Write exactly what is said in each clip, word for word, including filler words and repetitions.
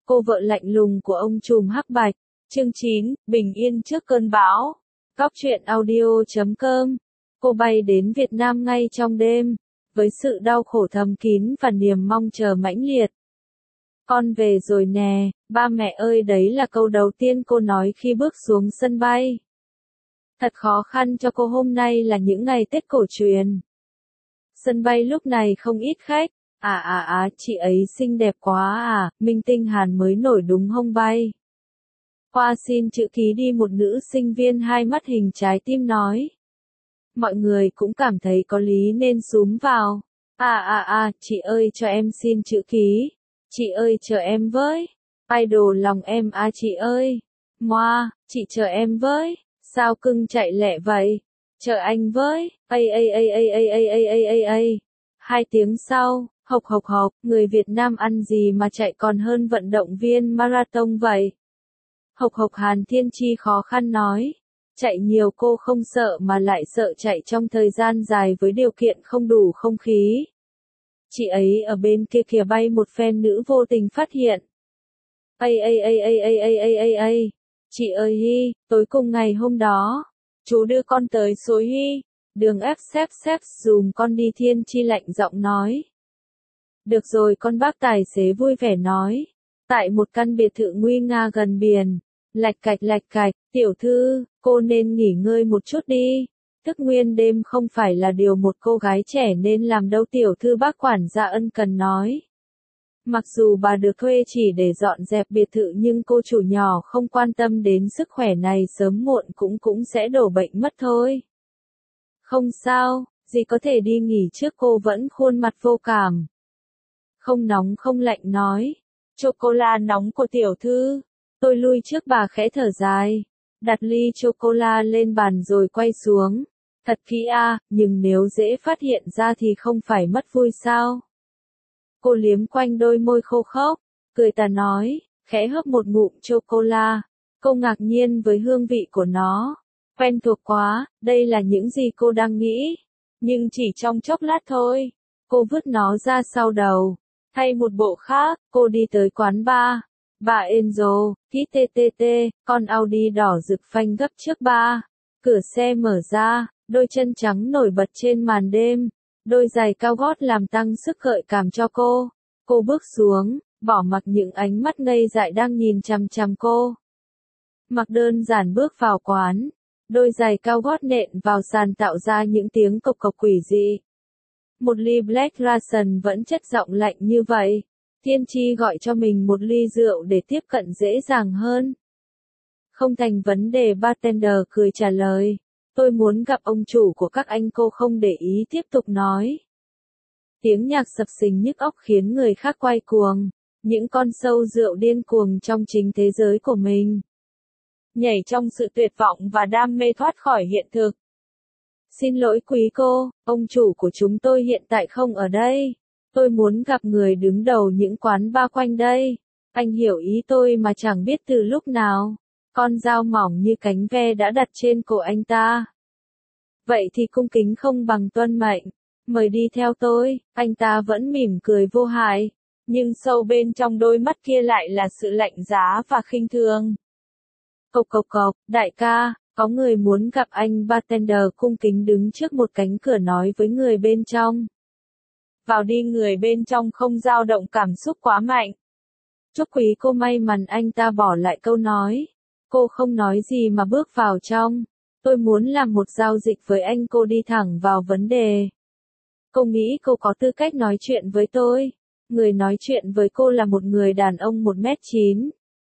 Cô vợ lạnh lùng của ông trùm hắc bạch. Chương chín, bình yên trước cơn bão. Góc truyện audio chấm com. Cô bay đến Việt Nam ngay trong đêm, với sự đau khổ thầm kín và niềm mong chờ mãnh liệt. Con về rồi nè, ba mẹ ơi, đấy là câu đầu tiên cô nói khi bước xuống sân bay. Thật khó khăn cho cô, hôm nay là những ngày Tết cổ truyền. Sân bay lúc này không ít khách. À à à, chị ấy xinh đẹp quá à, minh tinh Hàn mới nổi đúng không bay? Khoa xin chữ ký đi, một nữ sinh viên hai mắt hình trái tim nói. Mọi người cũng cảm thấy có lý nên xúm vào. À à à, chị ơi cho em xin chữ ký. Chị ơi chờ em với. Idol lòng em à chị ơi. Moa, chị chờ em với. Sao cưng chạy lẹ vậy? Chờ anh với. Ây ây ây ây ây ây ây ây ây ây. Hai tiếng sau, hộc hộc hộc, người Việt Nam ăn gì mà chạy còn hơn vận động viên marathon vậy? Hộc hộc Hàn Thiên Chi khó khăn nói. Chạy nhiều cô không sợ mà lại sợ chạy trong thời gian dài với điều kiện không đủ không khí. Chị ấy ở bên kia kìa, bay một fan nữ vô tình phát hiện. Ây ây ây ây ây ây ây ây ây. Chị ơi hi, tối cùng ngày hôm đó, chú đưa con tới suối Hy, đường ép xếp xếp dùm con đi, Thiên Chi lạnh giọng nói. Được rồi con, bác tài xế vui vẻ nói. Tại một căn biệt thự nguy nga gần biển, lạch cạch lạch cạch, tiểu thư, cô nên nghỉ ngơi một chút đi. Thức nguyên đêm không phải là điều một cô gái trẻ nên làm đâu, tiểu thư, bác quản gia ân cần nói. Mặc dù bà được thuê chỉ để dọn dẹp biệt thự nhưng cô chủ nhỏ không quan tâm đến sức khỏe này, sớm muộn cũng cũng sẽ đổ bệnh mất thôi. Không sao, dì có thể đi nghỉ trước, cô vẫn khuôn mặt vô cảm. Không nóng không lạnh nói. Chocola nóng của tiểu thư. Tôi lui trước, bà khẽ thở dài. Đặt ly chocola lên bàn rồi quay xuống. Thật kỹ à, nhưng nếu dễ phát hiện ra thì không phải mất vui sao? Cô liếm quanh đôi môi khô khốc, cười tà nói, khẽ hớp một ngụm chocola. Cô ngạc nhiên với hương vị của nó. Quen thuộc quá, đây là những gì cô đang nghĩ. Nhưng chỉ trong chốc lát thôi, cô vứt nó ra sau đầu. Thay một bộ khác, cô đi tới quán bar. Bà Enzo, ký tê tê tê, con Audi đỏ rực phanh gấp trước ba. Cửa xe mở ra, đôi chân trắng nổi bật trên màn đêm. Đôi giày cao gót làm tăng sức gợi cảm cho cô. Cô bước xuống, bỏ mặc những ánh mắt ngây dại đang nhìn chằm chằm cô. Mặc đơn giản bước vào quán. Đôi giày cao gót nện vào sàn tạo ra những tiếng cộc cộc quỷ dị. Một ly Black Russian vẫn chất giọng lạnh như vậy. Thiên Chi gọi cho mình một ly rượu để tiếp cận dễ dàng hơn. Không thành vấn đề, bartender cười trả lời. Tôi muốn gặp ông chủ của các anh, cô không để ý tiếp tục nói. Tiếng nhạc sập sình nhức óc khiến người khác quay cuồng. Những con sâu rượu điên cuồng trong chính thế giới của mình. Nhảy trong sự tuyệt vọng và đam mê thoát khỏi hiện thực. Xin lỗi quý cô, ông chủ của chúng tôi hiện tại không ở đây. Tôi muốn gặp người đứng đầu những quán bar quanh đây. Anh hiểu ý tôi mà, chẳng biết từ lúc nào. Con dao mỏng như cánh ve đã đặt trên cổ anh ta. Vậy thì cung kính không bằng tuân mệnh. Mời đi theo tôi. Anh ta vẫn mỉm cười vô hại. Nhưng sâu bên trong đôi mắt kia lại là sự lạnh giá và khinh thường. Cộc cộc cộc, đại ca, có người muốn gặp anh, bartender cung kính đứng trước một cánh cửa nói với người bên trong. Vào đi, người bên trong không dao động cảm xúc quá mạnh. Chúc quý cô may mắn, anh ta bỏ lại câu nói. Cô không nói gì mà bước vào trong. Tôi muốn làm một giao dịch với anh, cô đi thẳng vào vấn đề. Cô nghĩ cô có tư cách nói chuyện với tôi. Người nói chuyện với cô là một người đàn ông một mét chín.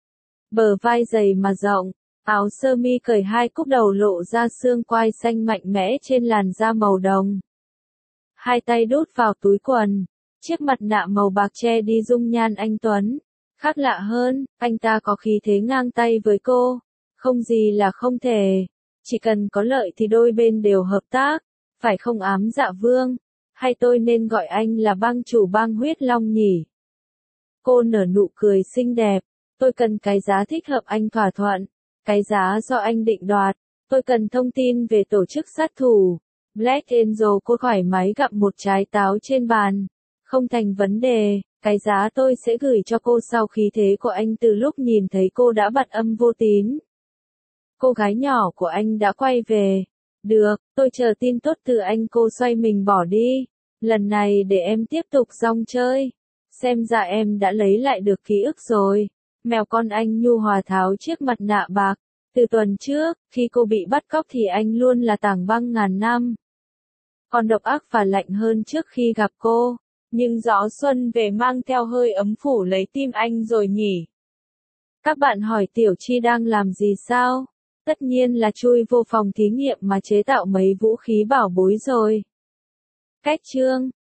Bờ vai dày mà rộng, áo sơ mi cởi hai cúc đầu lộ ra xương quai xanh mạnh mẽ trên làn da màu đồng. Hai tay đút vào túi quần, chiếc mặt nạ màu bạc che đi dung nhan anh tuấn. Khác lạ hơn, anh ta có khí thế ngang tay với cô. Không gì là không thể. Chỉ cần có lợi thì đôi bên đều hợp tác. Phải không ám dạ vương? Hay tôi nên gọi anh là bang chủ bang huyết long nhỉ? Cô nở nụ cười xinh đẹp. Tôi cần cái giá thích hợp, anh thỏa thuận. Cái giá do anh định đoạt. Tôi cần thông tin về tổ chức sát thủ. Black Angel, cô thoải mái gặm một trái táo trên bàn. Không thành vấn đề, cái giá tôi sẽ gửi cho cô sau khí thế của anh từ lúc nhìn thấy cô đã bật âm vô tín. Cô gái nhỏ của anh đã quay về. Được, tôi chờ tin tốt từ anh. Cô xoay mình bỏ đi. Lần này để em tiếp tục rong chơi. Xem ra em đã lấy lại được ký ức rồi. Mèo con anh nhu hòa tháo chiếc mặt nạ bạc. Từ tuần trước, khi cô bị bắt cóc thì anh luôn là tảng băng ngàn năm. Còn độc ác và lạnh hơn trước khi gặp cô. Nhưng gió xuân về mang theo hơi ấm phủ lấy tim anh rồi nhỉ. Các bạn hỏi Tiểu Chi đang làm gì sao? Tất nhiên là chui vô phòng thí nghiệm mà chế tạo mấy vũ khí bảo bối rồi. Cách chương